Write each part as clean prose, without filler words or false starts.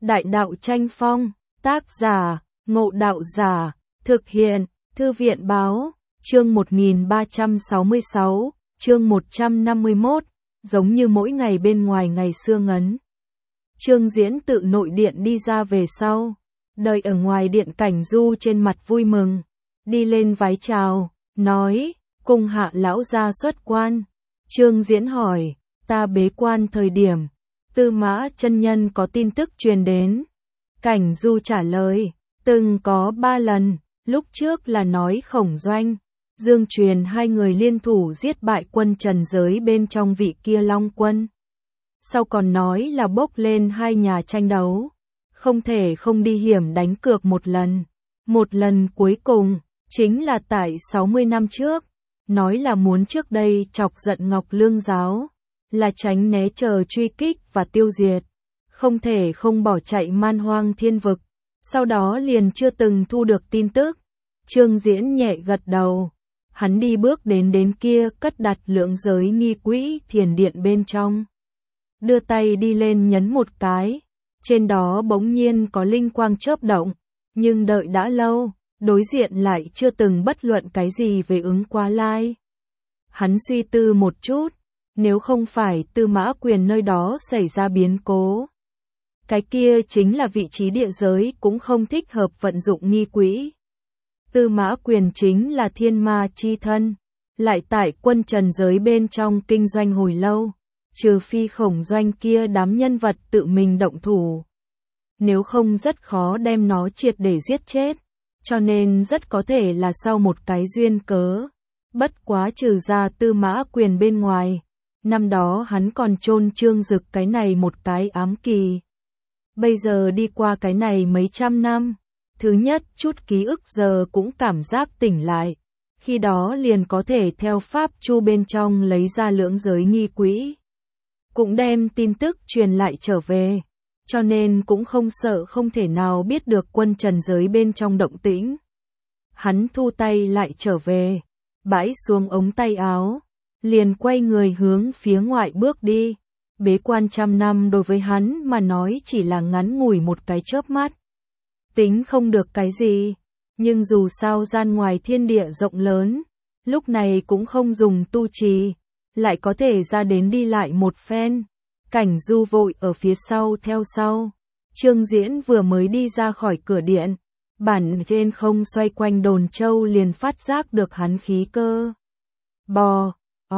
Đại đạo tranh phong, tác giả, Ngộ Đạo Giả, thực hiện, Thư viện Báo, chương 1366, chương 151, giống như mỗi ngày bên ngoài ngày xưa ngấn. Trương Diễn tự nội điện đi ra về sau, đợi ở ngoài điện Cảnh Du trên mặt vui mừng, đi lên vái chào, nói, cùng hạ lão gia xuất quan. Trương Diễn hỏi, ta bế quan thời điểm, Tư Mã chân nhân có tin tức truyền đến. Cảnh Du trả lời, từng có 3 lần, lúc trước là nói Khổng Doanh, Dương Truyền hai người liên thủ giết bại quân Trần giới bên trong vị kia Long quân. Sau còn nói là bốc lên hai nhà tranh đấu, không thể không đi hiểm đánh cược một lần. Một lần cuối cùng, chính là tại 60 năm trước, nói là muốn trước đây chọc giận Ngọc Lương giáo, là tránh né chờ truy kích và tiêu diệt, không thể không bỏ chạy man hoang thiên vực, sau đó liền chưa từng thu được tin tức. Trương Diễn nhẹ gật đầu, hắn đi bước đến kia cất đặt lượng giới nghi quỹ thiền điện bên trong. Đưa tay đi lên nhấn một cái, trên đó bỗng nhiên có linh quang chớp động, nhưng đợi đã lâu, đối diện lại chưa từng bất luận cái gì về ứng quá lai. Hắn suy tư một chút, nếu không phải Tư Mã Quyền nơi đó xảy ra biến cố, cái kia chính là vị trí địa giới cũng không thích hợp vận dụng nghi quỹ. Tư Mã Quyền chính là thiên ma chi thân, lại tại quân Trần giới bên trong kinh doanh hồi lâu, trừ phi Khổng Doanh kia đám nhân vật tự mình động thủ, nếu không rất khó đem nó triệt để giết chết, cho nên rất có thể là sau một cái duyên cớ. Bất quá trừ ra Tư Mã Quyền bên ngoài, năm đó hắn còn chôn Trương Dực cái này một cái ám kỳ. Bây giờ đi qua cái này mấy trăm năm, thứ nhất chút ký ức giờ cũng cảm giác tỉnh lại, khi đó liền có thể theo pháp chu bên trong lấy ra lưỡng giới nghi quỹ, cũng đem tin tức truyền lại trở về, cho nên cũng không sợ không thể nào biết được quân Trần giới bên trong động tĩnh. Hắn thu tay lại trở về, bãi xuống ống tay áo, liền quay người hướng phía ngoại bước đi. Bế quan trăm năm đối với hắn mà nói chỉ là ngắn ngủi một cái chớp mắt, tính không được cái gì, nhưng dù sao gian ngoài thiên địa rộng lớn, lúc này cũng không dùng tu trì, lại có thể ra đến đi lại một phen. Cảnh Du vội ở phía sau theo sau. Trương Diễn vừa mới đi ra khỏi cửa điện, bản trên không xoay quanh đồn châu liền phát giác được hắn khí cơ. Bò,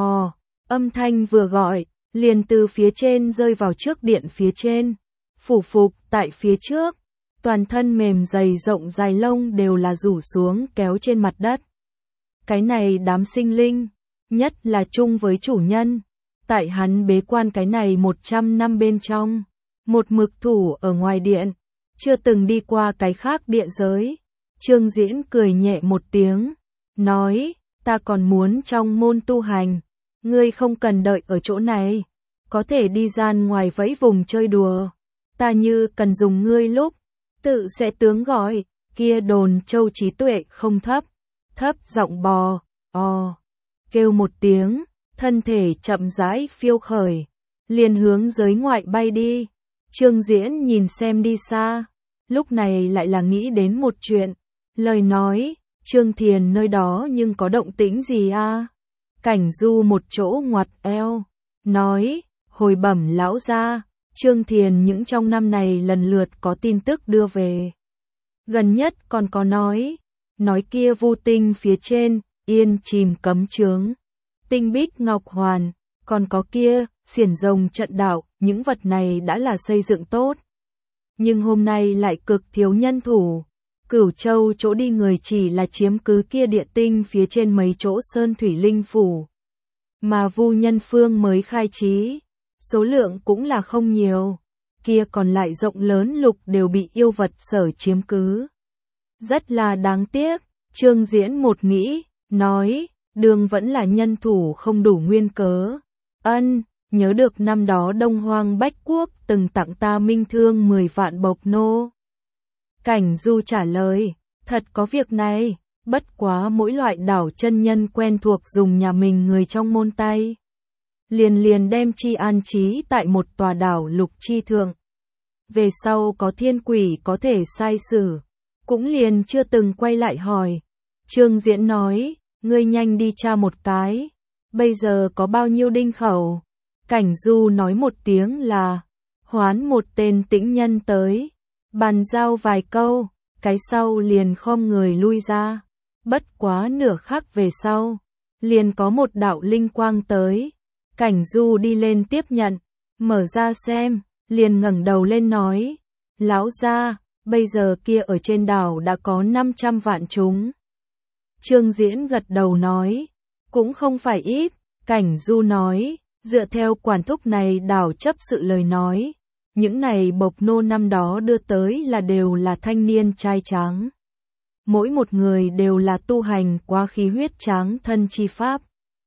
âm thanh vừa gọi, liền từ phía trên rơi vào trước điện phía trên, phủ phục tại phía trước, toàn thân mềm dày rộng dài lông đều là rủ xuống kéo trên mặt đất. Cái này đám sinh linh, nhất là chung với chủ nhân, tại hắn bế quan cái này 100 năm bên trong, một mực thủ ở ngoài điện, chưa từng đi qua cái khác địa giới. Trương Diễn cười nhẹ một tiếng, nói, ta còn muốn trong môn tu hành, ngươi không cần đợi ở chỗ này, có thể đi gian ngoài vẫy vùng chơi đùa, ta như cần dùng ngươi lúc, tự sẽ tướng gọi. Kia đồn châu trí tuệ không thấp, giọng bò, kêu một tiếng, thân thể chậm rãi phiêu khởi, liền hướng giới ngoại bay đi. Trương Diễn nhìn xem đi xa, lúc này lại là nghĩ đến một chuyện, lời nói, Trương Thiền nơi đó nhưng có động tĩnh gì a? Cảnh Du một chỗ ngoặt eo, nói, hồi bẩm lão gia, Trương Thiền những trong năm này lần lượt có tin tức đưa về. Gần nhất còn có nói kia Vu Tinh phía trên, yên chìm cấm chướng, tinh bích ngọc hoàn, còn có kia, xiển rồng trận đạo, những vật này đã là xây dựng tốt. Nhưng hôm nay lại cực thiếu nhân thủ, Cửu Châu chỗ đi người chỉ là chiếm cứ kia địa tinh phía trên mấy chỗ sơn thủy linh phủ. Mà Vu Nhân Phương mới khai trí, số lượng cũng là không nhiều, kia còn lại rộng lớn lục đều bị yêu vật sở chiếm cứ. Rất là đáng tiếc, Trương Diễn một nghĩ, nói, đường vẫn là nhân thủ không đủ nguyên cớ. Nhớ được năm đó Đông Hoang Bách Quốc từng tặng ta minh thương 10 vạn bộc nô. Cảnh Du trả lời, thật có việc này, bất quá mỗi loại đảo chân nhân quen thuộc dùng nhà mình người trong môn tay. Liền đem chi an trí tại một tòa đảo lục chi thượng. về sau có thiên quỷ có thể sai xử, cũng liền chưa từng quay lại hỏi. Trương Diễn nói, ngươi nhanh đi tra một cái, bây giờ có bao nhiêu đinh khẩu? Cảnh Du nói một tiếng là, hoán một tên tĩnh nhân tới, bàn giao vài câu, cái sau liền khom người lui ra. Bất quá nửa khắc về sau, liền có một đạo linh quang tới. Cảnh Du đi lên tiếp nhận, mở ra xem, liền ngẩng đầu lên nói, lão gia, bây giờ kia ở trên đảo đã có 500 vạn chúng. Trương Diễn gật đầu nói, cũng không phải ít. Cảnh Du nói, dựa theo quản thúc này đảo chấp sự lời nói, những này bộc nô năm đó đưa tới là đều là thanh niên trai tráng. Mỗi một người đều là tu hành quá khí huyết tráng thân chi pháp.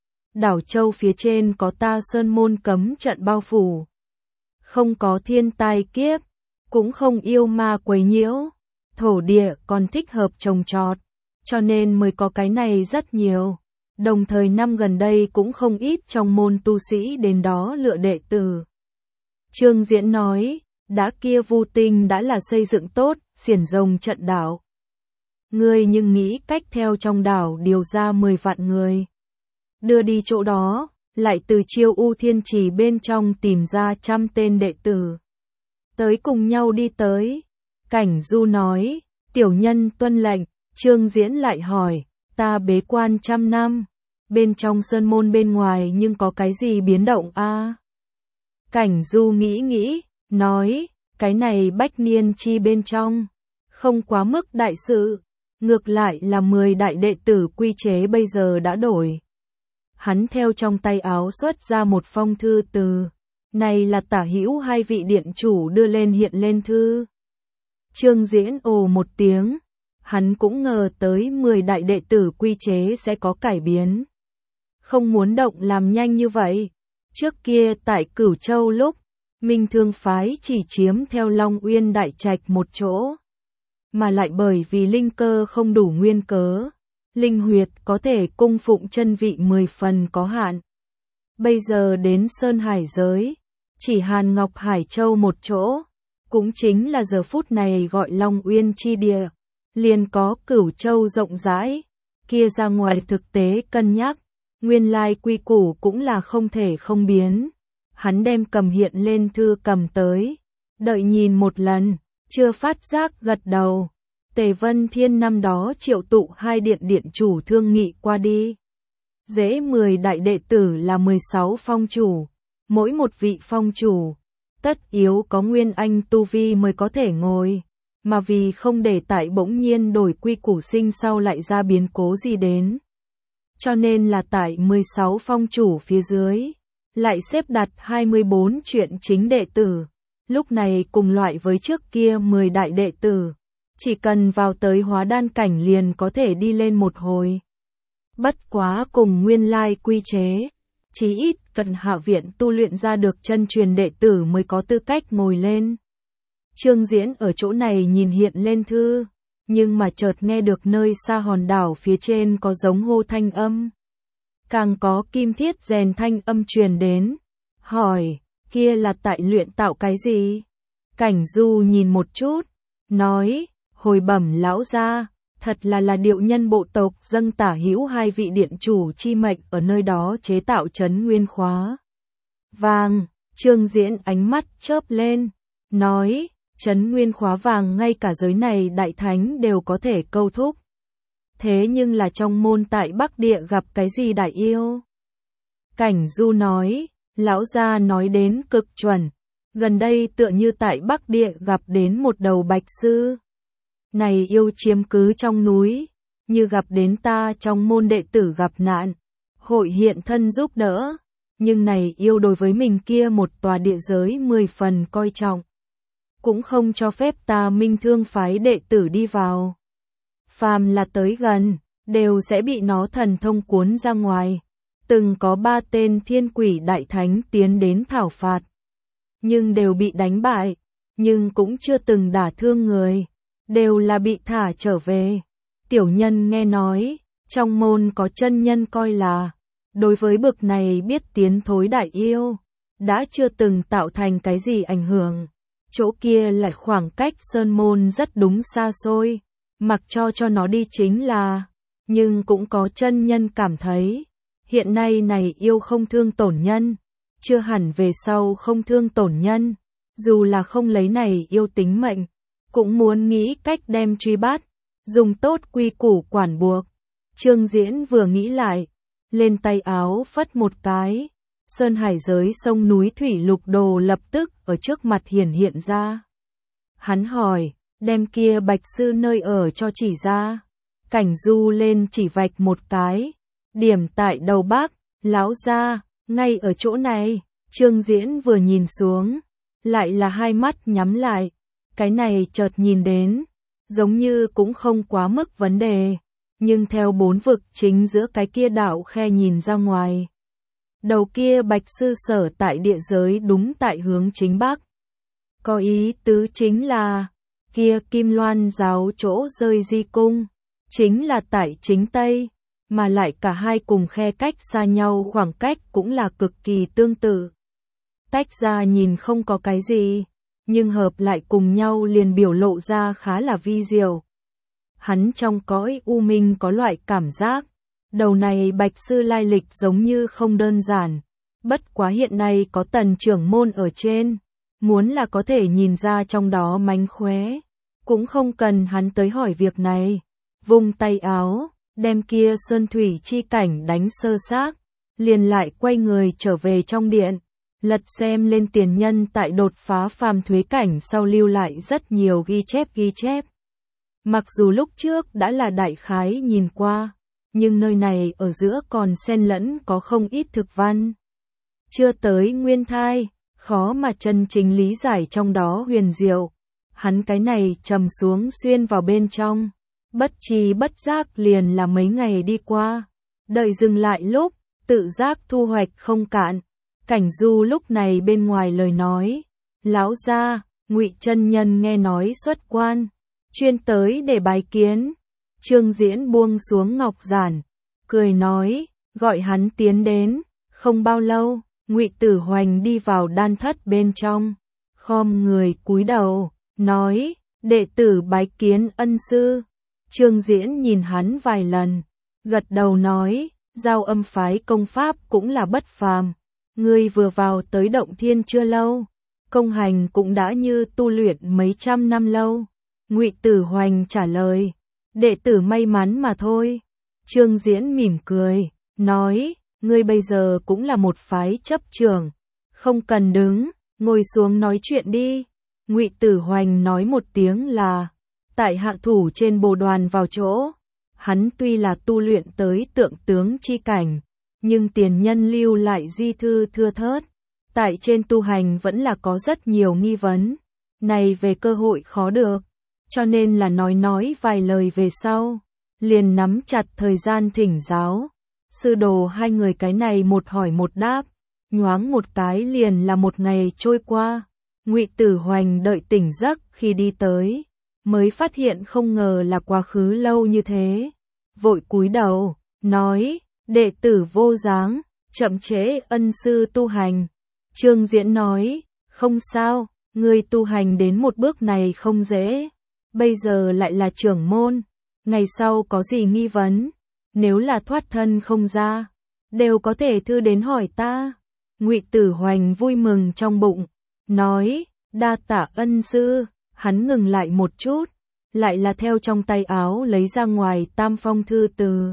Đảo Châu phía trên có ta sơn môn cấm trận bao phủ. Không có thiên tai kiếp, cũng không yêu ma quấy nhiễu. Thổ địa còn thích hợp trồng trọt, cho nên mới có cái này rất nhiều. Đồng thời năm gần đây cũng không ít trong môn tu sĩ đến đó lựa đệ tử. Trương Diễn nói, đã kia Vu Tinh đã là xây dựng tốt, xiển rồng trận đảo. Ngươi nhưng nghĩ cách theo trong đảo điều ra 10 vạn người. Đưa đi chỗ đó, lại từ Chiêu U Thiên Trì bên trong tìm ra 100 tên đệ tử. Tới cùng nhau đi tới. Cảnh Du nói, tiểu nhân tuân lệnh. Trương Diễn lại hỏi, ta bế quan 100 năm, bên trong sơn môn bên ngoài nhưng có cái gì biến động a? Cảnh Du nghĩ nghĩ, nói, cái này bách niên chi bên trong, không quá mức đại sự, ngược lại là 10 đại đệ tử quy chế bây giờ đã đổi. Hắn theo trong tay áo xuất ra một phong thư từ, này là tả hữu 2 vị điện chủ đưa lên hiện lên thư. Trương Diễn ồ một tiếng, hắn cũng ngờ tới 10 đại đệ tử quy chế sẽ có cải biến. Không muốn động làm nhanh như vậy. Trước kia tại Cửu Châu lúc, Minh Thương phái chỉ chiếm theo Long Uyên Đại Trạch một chỗ, mà lại bởi vì linh cơ không đủ nguyên cớ, linh huyệt có thể cung phụng chân vị 10 phần có hạn. Bây giờ đến Sơn Hải giới, chỉ Hàn Ngọc Hải Châu một chỗ, cũng chính là giờ phút này gọi Long Uyên chi địa, liền có Cửu Châu rộng rãi, kia ra ngoài thực tế cân nhắc, nguyên lai quy củ cũng là không thể không biến. Hắn đem cầm hiện lên thư cầm tới, đợi nhìn một lần, chưa phát giác gật đầu. Tề Vân Thiên năm đó triệu tụ 2 điện chủ thương nghị qua đi. Dễ 10 đại đệ tử là 16 phong chủ, mỗi một vị phong chủ, tất yếu có nguyên anh tu vi mới có thể ngồi, mà vì không để tại bỗng nhiên đổi quy củ sinh sau lại ra biến cố gì đến. Cho nên là tại 16 phong chủ phía dưới, lại xếp đặt 24 chuyện chính đệ tử, lúc này cùng loại với trước kia 10 đại đệ tử, chỉ cần vào tới hóa đan cảnh liền có thể đi lên một hồi. Bất quá cùng nguyên lai quy chế, chí ít cần hạ viện tu luyện ra được chân truyền đệ tử mới có tư cách ngồi lên. Trương Diễn ở chỗ này nhìn hiện lên thư, nhưng mà chợt nghe được nơi xa hòn đảo phía trên có giống hô thanh âm. Càng có kim thiết rèn thanh âm truyền đến, hỏi, kia là tại luyện tạo cái gì? Cảnh Du nhìn một chút, nói, hồi bẩm lão gia, thật là điệu nhân bộ tộc dâng tả hữu 2 vị điện chủ chi mệnh ở nơi đó chế tạo trấn nguyên khóa vàng. Trương Diễn ánh mắt chớp lên, nói, trấn nguyên khóa vàng ngay cả giới này đại thánh đều có thể câu thúc. Thế nhưng là trong môn tại Bắc Địa gặp cái gì đại yêu? Cảnh Du nói, lão gia nói đến cực chuẩn, gần đây tựa như tại Bắc Địa gặp đến một đầu bạch sư. Này yêu chiếm cứ trong núi, như gặp đến ta trong môn đệ tử gặp nạn, hội hiện thân giúp đỡ, nhưng này yêu đối với mình kia một tòa địa giới 10 phần coi trọng, cũng không cho phép ta Minh Thương phái đệ tử đi vào. Phàm là tới gần, đều sẽ bị nó thần thông cuốn ra ngoài. Từng có 3 tên thiên quỷ đại thánh tiến đến thảo phạt, nhưng đều bị đánh bại, nhưng cũng chưa từng đả thương người, đều là bị thả trở về. Tiểu nhân nghe nói, trong môn có chân nhân coi là, đối với bực này biết tiến thối đại yêu, đã chưa từng tạo thành cái gì ảnh hưởng, chỗ kia lại khoảng cách sơn môn rất đúng xa xôi, mặc cho nó đi chính là, nhưng cũng có chân nhân cảm thấy, hiện nay này yêu không thương tổn nhân, chưa hẳn về sau không thương tổn nhân, dù là không lấy này yêu tính mệnh, cũng muốn nghĩ cách đem truy bắt, dùng tốt quy củ quản buộc. Trương Diễn vừa nghĩ lại, lên tay áo phất một cái, sơn hải giới sông núi thủy lục đồ lập tức ở trước mặt hiện ra. Hắn hỏi, đem kia Bạch sư nơi ở cho chỉ ra. Cảnh Du lên chỉ vạch một cái, điểm tại đầu Bắc, lão gia, ngay ở chỗ này. Trương Diễn vừa nhìn xuống, lại là hai mắt nhắm lại, cái này chợt nhìn đến, giống như cũng không quá mức vấn đề, nhưng theo bốn vực chính giữa cái kia đạo khe nhìn ra ngoài. Đầu kia Bạch sư sở tại địa giới đúng tại hướng chính Bắc. Có ý tứ chính là, kia Kim Loan giáo chỗ rơi di cung, chính là tại chính Tây, mà lại cả hai cùng khe cách xa nhau khoảng cách cũng là cực kỳ tương tự. Tách ra nhìn không có cái gì, nhưng hợp lại cùng nhau liền biểu lộ ra khá là vi diệu. Hắn trong cõi u minh có loại cảm giác, đầu này Bạch sư lai lịch giống như không đơn giản, bất quá hiện nay có Tần trưởng môn ở trên, muốn là có thể nhìn ra trong đó mánh khóe, cũng không cần hắn tới hỏi việc này. Vung tay áo, đem kia sơn thủy chi cảnh đánh sơ xác, liền lại quay người trở về trong điện, lật xem lên tiền nhân tại đột phá phàm thuế cảnh sau lưu lại rất nhiều ghi chép. Mặc dù lúc trước đã là đại khái nhìn qua, nhưng nơi này ở giữa còn xen lẫn có không ít thực văn. Chưa tới nguyên thai, khó mà chân chính lý giải trong đó huyền diệu. Hắn cái này trầm xuống xuyên vào bên trong, bất tri bất giác liền là mấy ngày đi qua, đợi dừng lại lúc, tự giác thu hoạch không cạn. Cảnh Du lúc này bên ngoài lời nói, lão gia, Ngụy chân nhân nghe nói xuất quan, chuyên tới để bái kiến. Trương Diễn buông xuống ngọc giản, cười nói, gọi hắn tiến đến. Không bao lâu, Ngụy Tử Hoành đi vào đan thất bên trong, khom người cúi đầu, nói, đệ tử bái kiến ân sư. Trương Diễn nhìn hắn vài lần, gật đầu nói, Giao Âm phái công pháp cũng là bất phàm, ngươi vừa vào tới Động Thiên chưa lâu, công hành cũng đã như tu luyện mấy trăm năm lâu. Ngụy Tử Hoành trả lời, đệ tử may mắn mà thôi. Trương Diễn mỉm cười, nói, ngươi bây giờ cũng là một phái chấp trưởng, không cần đứng, ngồi xuống nói chuyện đi. Ngụy Tử Hoành nói một tiếng là, tại hạ thủ trên bồ đoàn vào chỗ. Hắn tuy là tu luyện tới tượng tướng chi cảnh, nhưng tiền nhân lưu lại di thư thưa thớt, tại trên tu hành vẫn là có rất nhiều nghi vấn, này về cơ hội khó được, cho nên là nói vài lời về sau, liền nắm chặt thời gian thỉnh giáo. Sư đồ hai người cái này một hỏi một đáp, nhoáng một cái liền là một ngày trôi qua. Ngụy Tử Hoành đợi tỉnh giấc khi đi tới, mới phát hiện không ngờ là quá khứ lâu như thế, vội cúi đầu, nói, đệ tử vô dáng, chậm trễ ân sư tu hành. Trương Diễn nói, không sao, ngươi tu hành đến một bước này không dễ, bây giờ lại là trưởng môn, ngày sau có gì nghi vấn, nếu là thoát thân không ra, đều có thể thư đến hỏi ta. Ngụy Tử Hoành vui mừng trong bụng, nói, đa tạ ân sư. Hắn ngừng lại một chút, lại là theo trong tay áo lấy ra ngoài tam phong thư từ,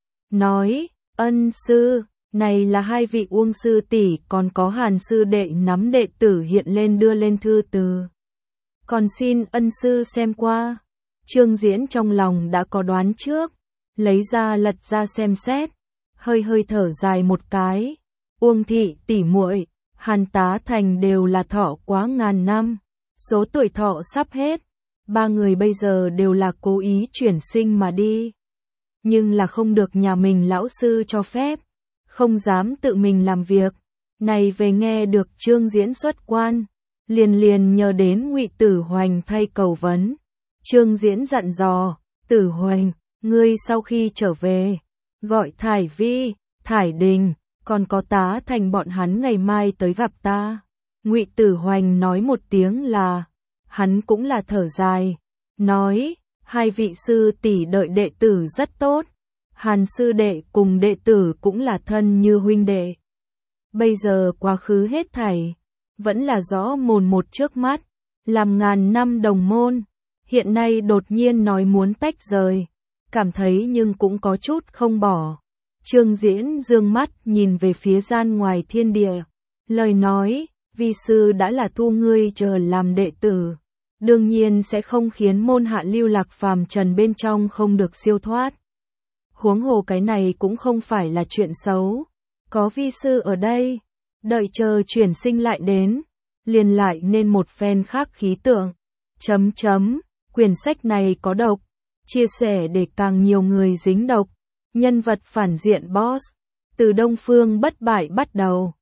nói, ân sư, này là hai vị Uông sư tỷ còn có Hàn sư đệ nắm đệ tử hiện lên đưa lên thư từ, còn xin ân sư xem qua. Trương Diễn trong lòng đã có đoán trước, lấy ra lật ra xem xét, hơi thở dài một cái. Uông thị tỷ muội, Hàn tá thành đều là thọ quá ngàn năm, số tuổi thọ sắp hết, ba người bây giờ đều là cố ý chuyển sinh mà đi, nhưng là không được nhà mình lão sư cho phép, không dám tự mình làm việc. Này về nghe được Trương Diễn xuất quan, liền nhờ đến Ngụy Tử Hoành thay cầu vấn. Trương Diễn dặn dò, Tử Hoành, ngươi sau khi trở về, gọi Thải Vi, Thải Đình, còn có Tá Thành bọn hắn ngày mai tới gặp ta. Ngụy Tử Hoành nói một tiếng là, hắn cũng là thở dài, nói, hai vị sư tỷ đợi đệ tử rất tốt, Hàn sư đệ cùng đệ tử cũng là thân như huynh đệ. Bây giờ quá khứ hết thảy, vẫn là rõ mồn một trước mắt, làm ngàn năm đồng môn, hiện nay đột nhiên nói muốn tách rời, cảm thấy nhưng cũng có chút không bỏ. Trương Diễn dương mắt nhìn về phía gian ngoài thiên địa, lời nói, vi sư đã là thu ngươi chờ làm đệ tử, đương nhiên sẽ không khiến môn hạ lưu lạc phàm trần bên trong không được siêu thoát. Huống hồ cái này cũng không phải là chuyện xấu, có vi sư ở đây, đợi chờ chuyển sinh lại đến, liền lại nên một phen khác khí tượng. Quyển sách này có độc, chia sẻ để càng nhiều người dính độc. Nhân vật phản diện boss, từ Đông Phương bất bại bắt đầu.